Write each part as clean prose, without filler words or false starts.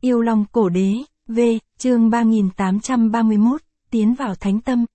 Yêu Long Cổ Đế, V, chương 3831, tiến vào thánh tâm.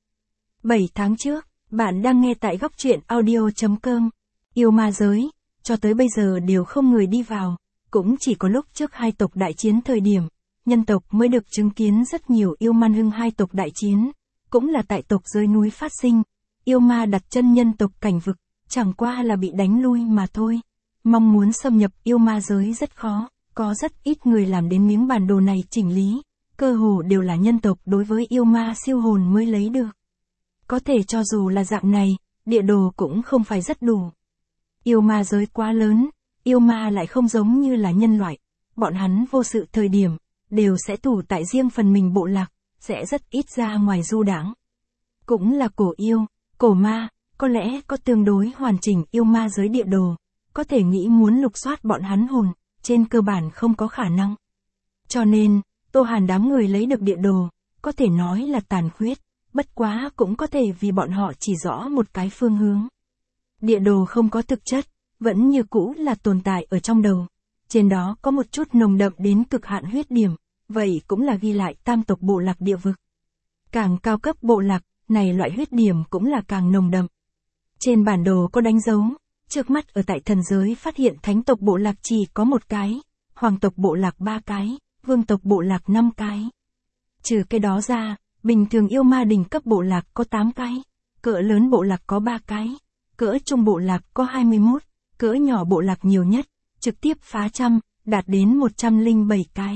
7 tháng trước, bạn đang nghe tại góc truyện audio.com. Yêu ma giới, cho tới bây giờ đều không người đi vào, cũng chỉ có lúc trước hai tộc đại chiến thời điểm, nhân tộc mới được chứng kiến rất nhiều yêu man hưng hai tộc đại chiến, cũng là tại tộc dưới núi phát sinh, yêu ma đặt chân nhân tộc cảnh vực, chẳng qua là bị đánh lui mà thôi. Mong muốn xâm nhập yêu ma giới rất khó, có rất ít người làm đến miếng bản đồ này chỉnh lý, cơ hồ đều là nhân tộc đối với yêu ma siêu hồn mới lấy được. Có thể cho dù là dạng này, địa đồ cũng không phải rất đủ. Yêu ma giới quá lớn, yêu ma lại không giống như là nhân loại, bọn hắn vô sự thời điểm, đều sẽ tụ tại riêng phần mình bộ lạc, sẽ rất ít ra ngoài du đãng. Cũng là cổ yêu, cổ ma, có lẽ có tương đối hoàn chỉnh yêu ma giới địa đồ, có thể nghĩ muốn lục soát bọn hắn hồn, trên cơ bản không có khả năng. Cho nên, Tô Hàn đám người lấy được địa đồ, có thể nói là tàn khuyết, bất quá cũng có thể vì bọn họ chỉ rõ một cái phương hướng. Địa đồ không có thực chất, vẫn như cũ là tồn tại ở trong đầu. Trên đó có một chút nồng đậm đến cực hạn huyết điểm, vậy cũng là ghi lại tam tộc bộ lạc địa vực. Càng cao cấp bộ lạc, này loại huyết điểm cũng là càng nồng đậm. Trên bản đồ có đánh dấu, trước mắt ở tại thần giới phát hiện thánh tộc bộ lạc chỉ có một cái, hoàng tộc bộ lạc 3 cái, vương tộc bộ lạc 5 cái. Trừ cái đó ra, bình thường yêu ma đỉnh cấp bộ lạc có 8 cái, cỡ lớn bộ lạc có 3 cái, cỡ trung bộ lạc có 21, cỡ nhỏ bộ lạc nhiều nhất, trực tiếp phá trăm, đạt đến 107 cái.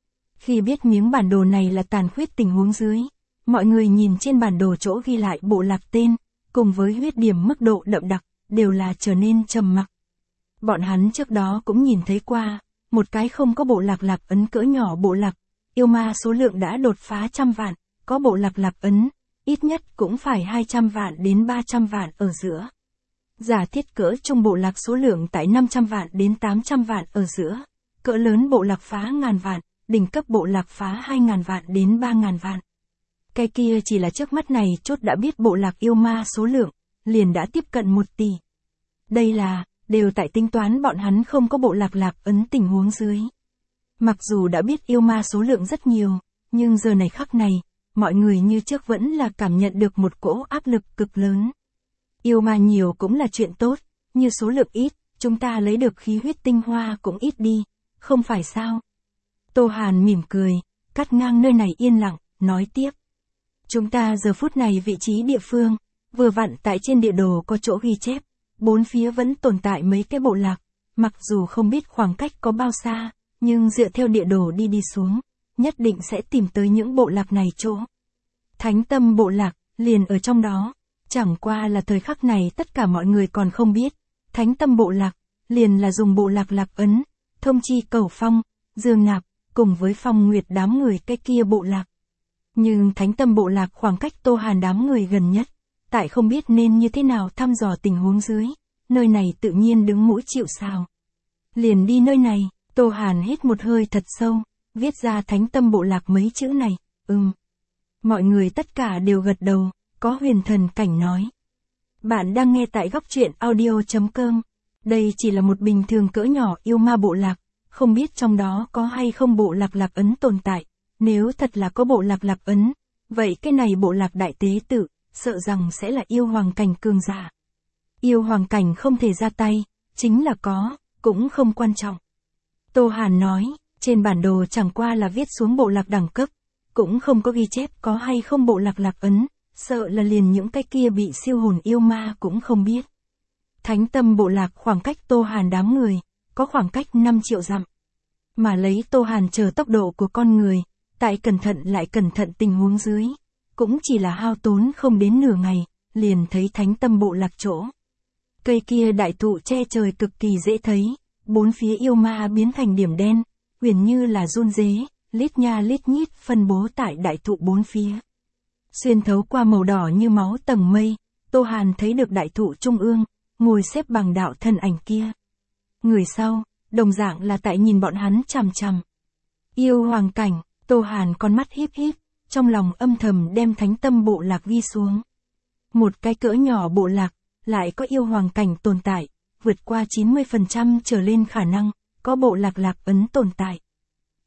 Khi biết miếng bản đồ này là tàn khuyết tình huống dưới, mọi người nhìn trên bản đồ chỗ ghi lại bộ lạc tên, cùng với huyết điểm mức độ đậm đặc, đều là trở nên trầm mặc. Bọn hắn trước đó cũng nhìn thấy qua, một cái không có bộ lạc lạc ấn cỡ nhỏ bộ lạc, yêu ma số lượng đã đột phá 100 vạn, có bộ lạc lạc ấn, ít nhất cũng phải 200 vạn đến 300 vạn ở giữa. Giả thiết cỡ trung bộ lạc số lượng tại 500 vạn đến 800 vạn ở giữa, cỡ lớn bộ lạc phá ngàn vạn, đỉnh cấp bộ lạc phá 2.000 vạn đến 3.000 vạn. Cái kia chỉ là trước mắt này chốt đã biết bộ lạc yêu ma số lượng, liền đã tiếp cận 1 tỷ. Đây là, đều tại tính toán bọn hắn không có bộ lạc lạc ấn tình huống dưới. Mặc dù đã biết yêu ma số lượng rất nhiều, nhưng giờ này khắc này, mọi người như trước vẫn là cảm nhận được một cỗ áp lực cực lớn. Yêu ma nhiều cũng là chuyện tốt, như số lượng ít, chúng ta lấy được khí huyết tinh hoa cũng ít đi, không phải sao? Tô Hàn mỉm cười, cắt ngang nơi này yên lặng, nói tiếp. Chúng ta giờ phút này vị trí địa phương, vừa vặn tại trên địa đồ có chỗ ghi chép, bốn phía vẫn tồn tại mấy cái bộ lạc, mặc dù không biết khoảng cách có bao xa, nhưng dựa theo địa đồ đi xuống, nhất định sẽ tìm tới những bộ lạc này chỗ. Thánh tâm bộ lạc, liền ở trong đó, chẳng qua là thời khắc này tất cả mọi người còn không biết, thánh tâm bộ lạc, liền là dùng bộ lạc lạc ấn, thông chi cầu phong, dương nạp, cùng với phong nguyệt đám người cái kia bộ lạc. Nhưng thánh tâm bộ lạc khoảng cách Tô Hàn đám người gần nhất, tại không biết nên như thế nào thăm dò tình huống dưới, nơi này tự nhiên đứng mũi chịu sào. Liền đi nơi này, Tô Hàn hít một hơi thật sâu, viết ra thánh tâm bộ lạc mấy chữ này, Mọi người tất cả đều gật đầu, có huyền thần cảnh nói. Bạn đang nghe tại góc truyện audio.com, đây chỉ là một bình thường cỡ nhỏ yêu ma bộ lạc, không biết trong đó có hay không bộ lạc lạc ấn tồn tại, nếu thật là có bộ lạc lạc ấn, vậy cái này bộ lạc đại tế tử, sợ rằng sẽ là yêu hoàng cảnh cường giả. Yêu hoàng cảnh không thể ra tay, chính là có, cũng không quan trọng. Tô Hàn nói, trên bản đồ chẳng qua là viết xuống bộ lạc đẳng cấp, cũng không có ghi chép có hay không bộ lạc lạc ấn, sợ là liền những cái kia bị siêu hồn yêu ma cũng không biết. Thánh tâm bộ lạc khoảng cách Tô Hàn đám người, có khoảng cách 5 triệu dặm. Mà lấy Tô Hàn chờ tốc độ của con người, tại cẩn thận lại cẩn thận tình huống dưới, cũng chỉ là hao tốn không đến nửa ngày, liền thấy thánh tâm bộ lạc chỗ. Cây kia đại thụ che trời cực kỳ dễ thấy, bốn phía yêu ma biến thành điểm đen, huyền như là run rế, lít nha lít nhít phân bố tại đại thụ bốn phía. Xuyên thấu qua màu đỏ như máu tầng mây, Tô Hàn thấy được đại thụ trung ương, ngồi xếp bằng đạo thân ảnh kia. Người sau, đồng dạng là tại nhìn bọn hắn chằm chằm. Yêu hoàng cảnh, Tô Hàn con mắt híp híp, trong lòng âm thầm đem thánh tâm bộ lạc ghi xuống. Một cái cỡ nhỏ bộ lạc, lại có yêu hoàng cảnh tồn tại, vượt qua 90% trở lên khả năng, có bộ lạc lạc ấn tồn tại.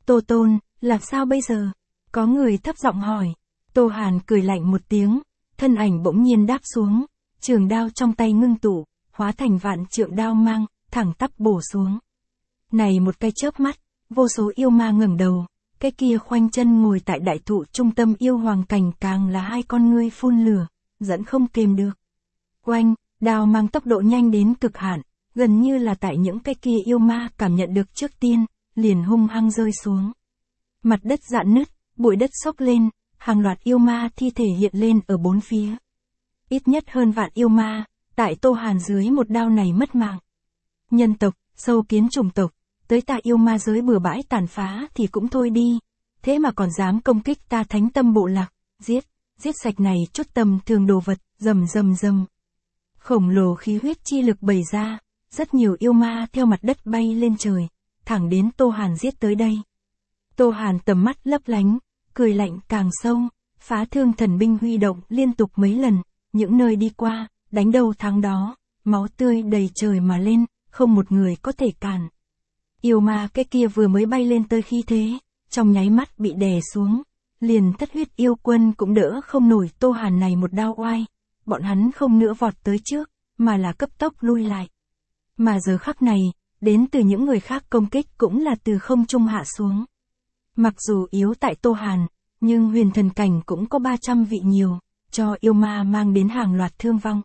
Tô Tôn, làm sao bây giờ? Có người thấp giọng hỏi. Tô Hàn cười lạnh một tiếng, thân ảnh bỗng nhiên đáp xuống, trường đao trong tay ngưng tụ, hóa thành vạn trượng đao mang, thẳng tắp bổ xuống. Này một cái chớp mắt, vô số yêu ma ngẩng đầu, cái kia khoanh chân ngồi tại đại thụ trung tâm yêu hoàng cảnh càng là hai con ngươi phun lửa, dẫn không kềm được. Oanh, đao mang tốc độ nhanh đến cực hạn, gần như là tại những cái kia yêu ma cảm nhận được trước tiên, liền hung hăng rơi xuống. Mặt đất rạn nứt, bụi đất xốc lên, hàng loạt yêu ma thi thể hiện lên ở bốn phía. Ít nhất hơn vạn yêu ma, tại Tô Hàn dưới một đao này mất mạng. Nhân tộc, sâu kiến chủng tộc, tới ta yêu ma giới bừa bãi tàn phá thì cũng thôi đi, thế mà còn dám công kích ta thánh tâm bộ lạc, giết sạch này chút tầm thường đồ vật, rầm rầm rầm. Khổng lồ khí huyết chi lực bày ra, rất nhiều yêu ma theo mặt đất bay lên trời, thẳng đến Tô Hàn giết tới đây. Tô Hàn tầm mắt lấp lánh, cười lạnh càng sâu, phá thương thần binh huy động liên tục mấy lần, những nơi đi qua, đánh đầu thắng đó, máu tươi đầy trời mà lên, không một người có thể cản. Yêu ma cái kia vừa mới bay lên tới khí thế, trong nháy mắt bị đè xuống, liền thất huyết yêu quân cũng đỡ không nổi Tô Hàn này một đao oai, bọn hắn không nữa vọt tới trước, mà là cấp tốc lui lại. Mà giờ khắc này, đến từ những người khác công kích cũng là từ không trung hạ xuống. Mặc dù yếu tại Tô Hàn, nhưng huyền thần cảnh cũng có 300 vị nhiều, cho yêu ma mang đến hàng loạt thương vong.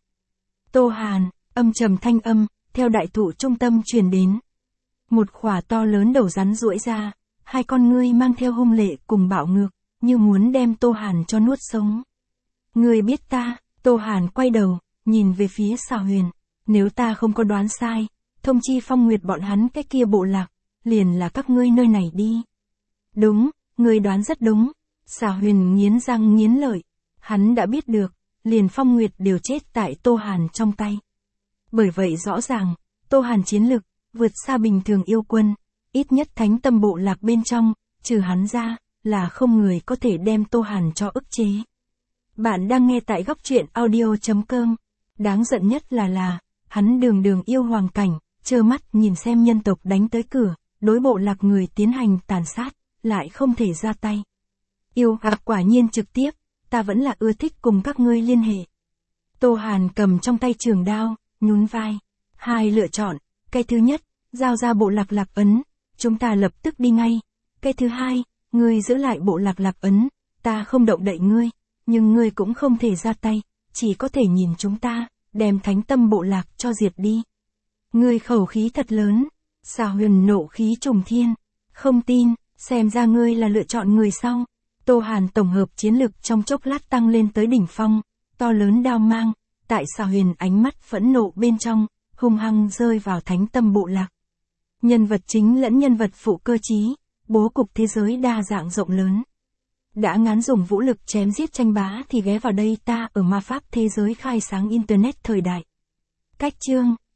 Tô Hàn, âm trầm thanh âm, theo đại thụ trung tâm truyền đến. Một khỏa to lớn đầu rắn duỗi ra, hai con ngươi mang theo hung lệ cùng bạo ngược, như muốn đem Tô Hàn cho nuốt sống. Ngươi biết ta, Tô Hàn quay đầu, nhìn về phía Xà Huyền, nếu ta không có đoán sai, thông chi Phong Nguyệt bọn hắn cái kia bộ lạc, liền là các ngươi nơi này đi. Đúng, ngươi đoán rất đúng. Xà Huyền nghiến răng nghiến lợi, hắn đã biết được, liền Phong Nguyệt đều chết tại Tô Hàn trong tay. Bởi vậy rõ ràng, Tô Hàn chiến lực vượt xa bình thường yêu quân, ít nhất thánh tâm bộ lạc bên trong, trừ hắn ra, là không người có thể đem Tô Hàn cho ức chế. Bạn đang nghe tại góc truyện audio.com. Đáng giận nhất là, hắn đường đường yêu hoàng cảnh, trơ mắt nhìn xem nhân tộc đánh tới cửa, đối bộ lạc người tiến hành tàn sát, lại không thể ra tay. Yêu quả nhiên trực tiếp, ta vẫn là ưa thích cùng các ngươi liên hệ. Tô Hàn cầm trong tay trường đao, nhún vai. Hai lựa chọn, cái thứ nhất, giao ra bộ lạc lạc ấn, chúng ta lập tức đi ngay. Cái thứ hai, ngươi giữ lại bộ lạc lạc ấn, ta không động đậy ngươi, nhưng ngươi cũng không thể ra tay, chỉ có thể nhìn chúng ta, đem thánh tâm bộ lạc cho diệt đi. Ngươi khẩu khí thật lớn. Xà Huyền nộ khí trùng thiên. Không tin, xem ra ngươi là lựa chọn người sau. Tô Hàn tổng hợp chiến lực trong chốc lát tăng lên tới đỉnh phong, to lớn đao mang, tại Xà Huyền ánh mắt phẫn nộ bên trong, hung hăng rơi vào thánh tâm bộ lạc. Nhân vật chính lẫn nhân vật phụ cơ trí, bố cục thế giới đa dạng rộng lớn. Đã ngán dùng vũ lực chém giết tranh bá thì ghé vào đây ta ở ma pháp thế giới khai sáng internet thời đại. Cách chương